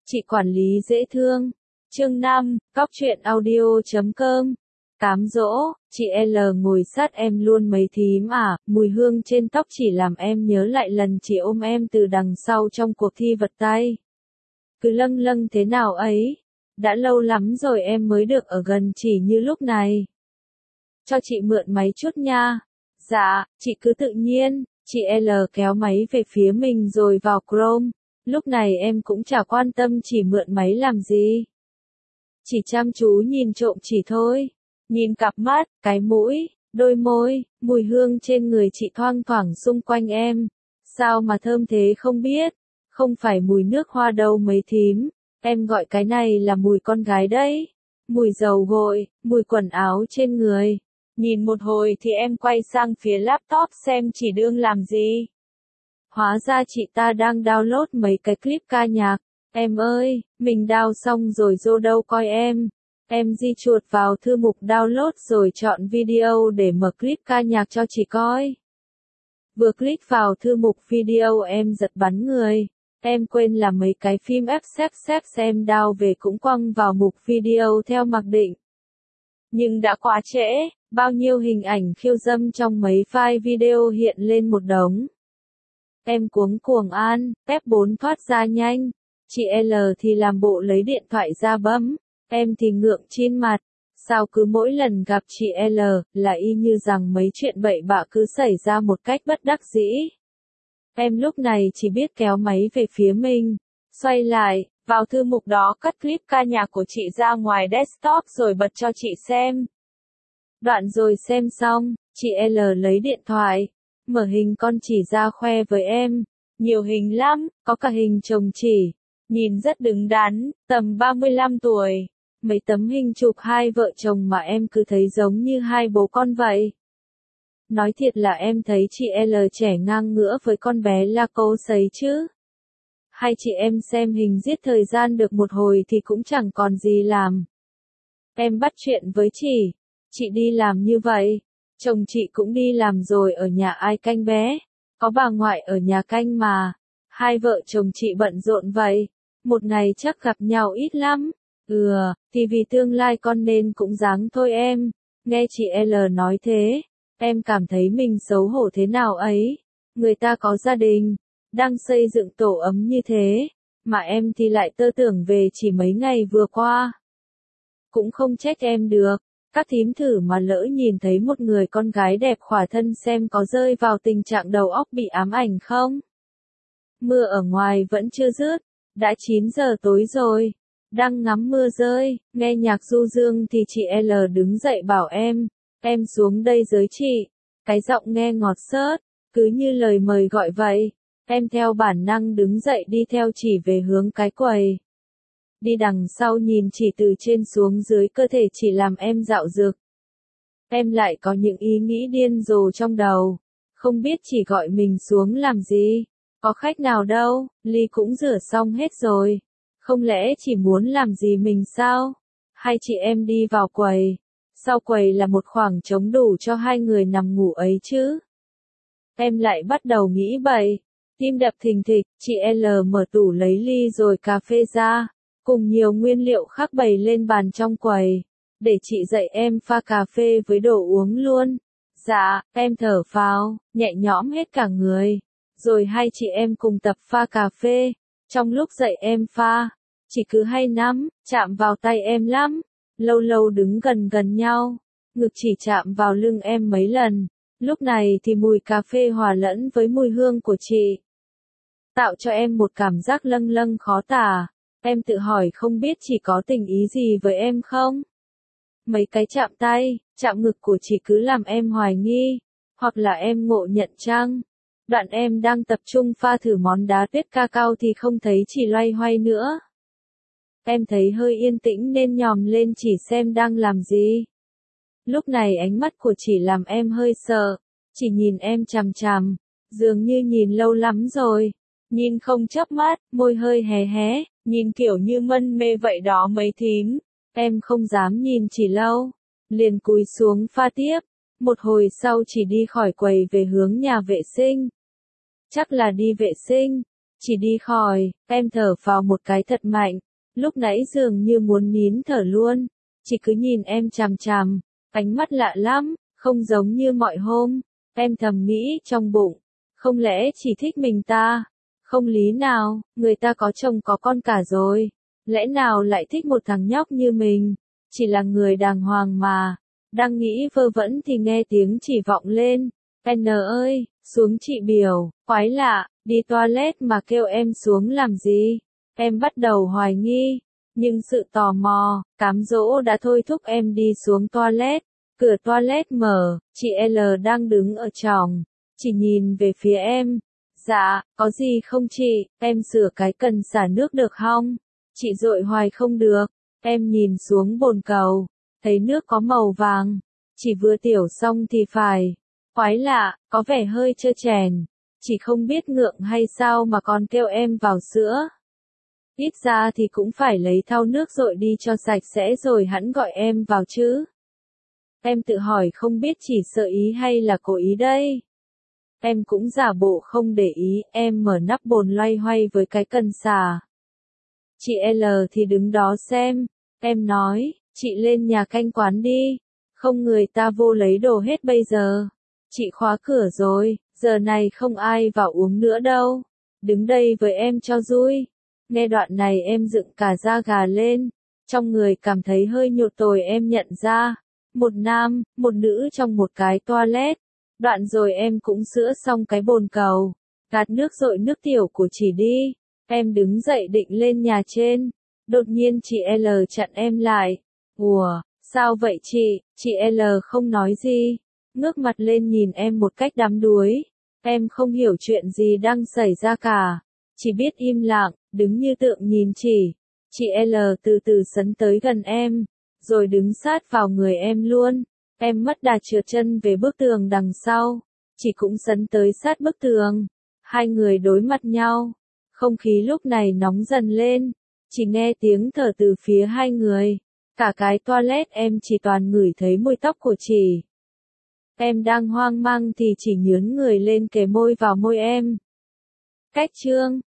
Chị quản lý dễ thương. Chương 5, Cóc truyện audio.com. Cám dỗ, chị L ngồi sát em luôn mấy thím à, mùi hương trên tóc chỉ làm em nhớ lại lần chị ôm em từ đằng sau trong cuộc thi vật tay. Cứ lâng lâng thế nào ấy, đã lâu lắm rồi em mới được ở gần chị như lúc này. Cho chị mượn máy chút nha. Dạ, chị cứ tự nhiên, chị L kéo máy về phía mình rồi vào Chrome. Lúc này em cũng chả quan tâm chỉ mượn máy làm gì. Chỉ chăm chú nhìn trộm chỉ thôi. Nhìn cặp mắt, cái mũi, đôi môi, mùi hương trên người chị thoang thoảng xung quanh em. Sao mà thơm thế không biết. Không phải mùi nước hoa đâu mấy thím. Em gọi cái này là mùi con gái đấy. Mùi dầu gội, mùi quần áo trên người. Nhìn một hồi thì em quay sang phía laptop xem chỉ đương làm gì. Hóa ra chị ta đang download mấy cái clip ca nhạc. Em ơi, mình download xong rồi vô đâu coi em. Em di chuột vào thư mục download rồi chọn video để mở clip ca nhạc cho chị coi. Vừa click vào thư mục video em giật bắn người. Em quên là mấy cái phim FXX em download về cũng quăng vào mục video theo mặc định. Nhưng đã quá trễ, bao nhiêu hình ảnh khiêu dâm trong mấy file video hiện lên một đống. Em cuống cuồng an, F4 thoát ra nhanh. Chị L thì làm bộ lấy điện thoại ra bấm. Em thì ngượng chin mặt. Sao cứ mỗi lần gặp chị L là y như rằng mấy chuyện bậy bạ cứ xảy ra một cách bất đắc dĩ. Em lúc này chỉ biết kéo máy về phía mình. Xoay lại, vào thư mục đó cắt clip ca nhạc của chị ra ngoài desktop rồi bật cho chị xem. Đoạn rồi xem xong, chị L lấy điện thoại. Mở hình con chỉ ra khoe với em. Nhiều hình lắm, có cả hình chồng chỉ. Nhìn rất đứng đắn, tầm 35 tuổi. Mấy tấm hình chụp hai vợ chồng mà em cứ thấy giống như hai bố con vậy. Nói thiệt là em thấy chị L trẻ ngang ngửa với con bé là cô sấy chứ. Hai chị em xem hình giết thời gian được một hồi thì cũng chẳng còn gì làm. Em bắt chuyện với chị đi làm như vậy. Chồng chị cũng đi làm rồi ở nhà ai canh bé. Có bà ngoại ở nhà canh mà. Hai vợ chồng chị bận rộn vậy. Một ngày chắc gặp nhau ít lắm. Thì vì tương lai con nên cũng dáng thôi em. Nghe chị L nói thế. Em cảm thấy mình xấu hổ thế nào ấy. Người ta có gia đình. Đang xây dựng tổ ấm như thế. Mà em thì lại tơ tưởng về chỉ mấy ngày vừa qua. Cũng không trách em được. Các thím thử mà lỡ nhìn thấy một người con gái đẹp khỏa thân xem có rơi vào tình trạng đầu óc bị ám ảnh không? Mưa ở ngoài vẫn chưa dứt, đã 9 giờ tối rồi. Đang ngắm mưa rơi, nghe nhạc du dương thì chị L đứng dậy bảo em xuống đây với chị. Cái giọng nghe ngọt xớt, cứ như lời mời gọi vậy. Em theo bản năng đứng dậy đi theo chỉ về hướng cái quầy. Đi đằng sau nhìn chỉ từ trên xuống dưới cơ thể chỉ làm em dạo dực. Em lại có những ý nghĩ điên rồ trong đầu. Không biết chỉ gọi mình xuống làm gì. Có khách nào đâu, ly cũng rửa xong hết rồi. Không lẽ chỉ muốn làm gì mình sao? Hai chị em đi vào quầy. Sau quầy là một khoảng trống đủ cho hai người nằm ngủ ấy chứ. Em lại bắt đầu nghĩ bậy. Tim đập thình thịch, chị L mở tủ lấy ly rồi cà phê ra. Cùng nhiều nguyên liệu khác bày lên bàn trong quầy. Để chị dạy em pha cà phê với đồ uống luôn. Dạ, em thở phào, nhẹ nhõm hết cả người. Rồi hai chị em cùng tập pha cà phê. Trong lúc dạy em pha, chị cứ hay nắm, chạm vào tay em lắm. Lâu lâu đứng gần gần nhau. Ngực chỉ chạm vào lưng em mấy lần. Lúc này thì mùi cà phê hòa lẫn với mùi hương của chị. Tạo cho em một cảm giác lâng lâng khó tả. Em tự hỏi không biết chỉ có tình ý gì với em không? Mấy cái chạm tay, chạm ngực của chị cứ làm em hoài nghi. Hoặc là em ngộ nhận chăng? Đoạn em đang tập trung pha thử món đá tuyết cacao thì không thấy chị loay hoay nữa. Em thấy hơi yên tĩnh nên nhòm lên chỉ xem đang làm gì. Lúc này ánh mắt của chị làm em hơi sợ. Chỉ nhìn em chằm chằm. Dường như nhìn lâu lắm rồi. Nhìn không chớp mắt, môi hơi hé hé. Nhìn kiểu như mân mê vậy đó mấy thím. Em không dám nhìn chỉ lâu. Liền cúi xuống pha tiếp. Một hồi sau chỉ đi khỏi quầy về hướng nhà vệ sinh. Chắc là đi vệ sinh. Chỉ đi khỏi, em thở phào một cái thật mạnh, lúc nãy dường như muốn nín thở luôn, chỉ cứ nhìn em chằm chằm, ánh mắt lạ lắm, không giống như mọi hôm, em thầm nghĩ trong bụng, không lẽ chỉ thích mình ta, không lý nào, người ta có chồng có con cả rồi, lẽ nào lại thích một thằng nhóc như mình, chỉ là người đàng hoàng mà, đang nghĩ vơ vẩn thì nghe tiếng chỉ vọng lên, N ơi, xuống chị biểu, quái lạ, đi toilet mà kêu em xuống làm gì, em bắt đầu hoài nghi, nhưng sự tò mò, cám dỗ đã thôi thúc em đi xuống toilet, cửa toilet mở, chị L đang đứng ở tròng, chỉ nhìn về phía em, dạ, có gì không chị, em sửa cái cần xả nước được không, chị dội hoài không được, em nhìn xuống bồn cầu, thấy nước có màu vàng, chỉ vừa tiểu xong thì phải. Quái lạ, có vẻ hơi trơ chèn, chỉ không biết ngượng hay sao mà còn kêu em vào sữa. Ít ra thì cũng phải lấy thau nước dội đi cho sạch sẽ rồi hẵng gọi em vào chứ. Em tự hỏi không biết chỉ sợ ý hay là cố ý đây. Em cũng giả bộ không để ý, em mở nắp bồn loay hoay với cái cần xả. Chị L thì đứng đó xem, em nói, chị lên nhà canh quán đi, không người ta vô lấy đồ hết bây giờ. Chị khóa cửa rồi, giờ này không ai vào uống nữa đâu. Đứng đây với em cho vui. Nghe đoạn này em dựng cả da gà lên. Trong người cảm thấy hơi nhột tồi em nhận ra. Một nam, một nữ trong một cái toilet. Đoạn rồi em cũng sữa xong cái bồn cầu. Gạt nước dội nước tiểu của chị đi. Em đứng dậy định lên nhà trên. Đột nhiên chị L chặn em lại. Ủa, sao vậy chị L không nói gì. Ngước mặt lên nhìn em một cách đắm đuối. Em không hiểu chuyện gì đang xảy ra cả. Chỉ biết im lặng, đứng như tượng nhìn chị. Chị L từ từ sấn tới gần em, rồi đứng sát vào người em luôn. Em mất đà trượt chân về bức tường đằng sau. Chị cũng sấn tới sát bức tường. Hai người đối mặt nhau. Không khí lúc này nóng dần lên. Chỉ nghe tiếng thở từ phía hai người. Cả cái toilet em chỉ toàn ngửi thấy mùi tóc của chị. Em đang hoang mang thì chỉ nhướn người lên kề môi vào môi em. Cách chương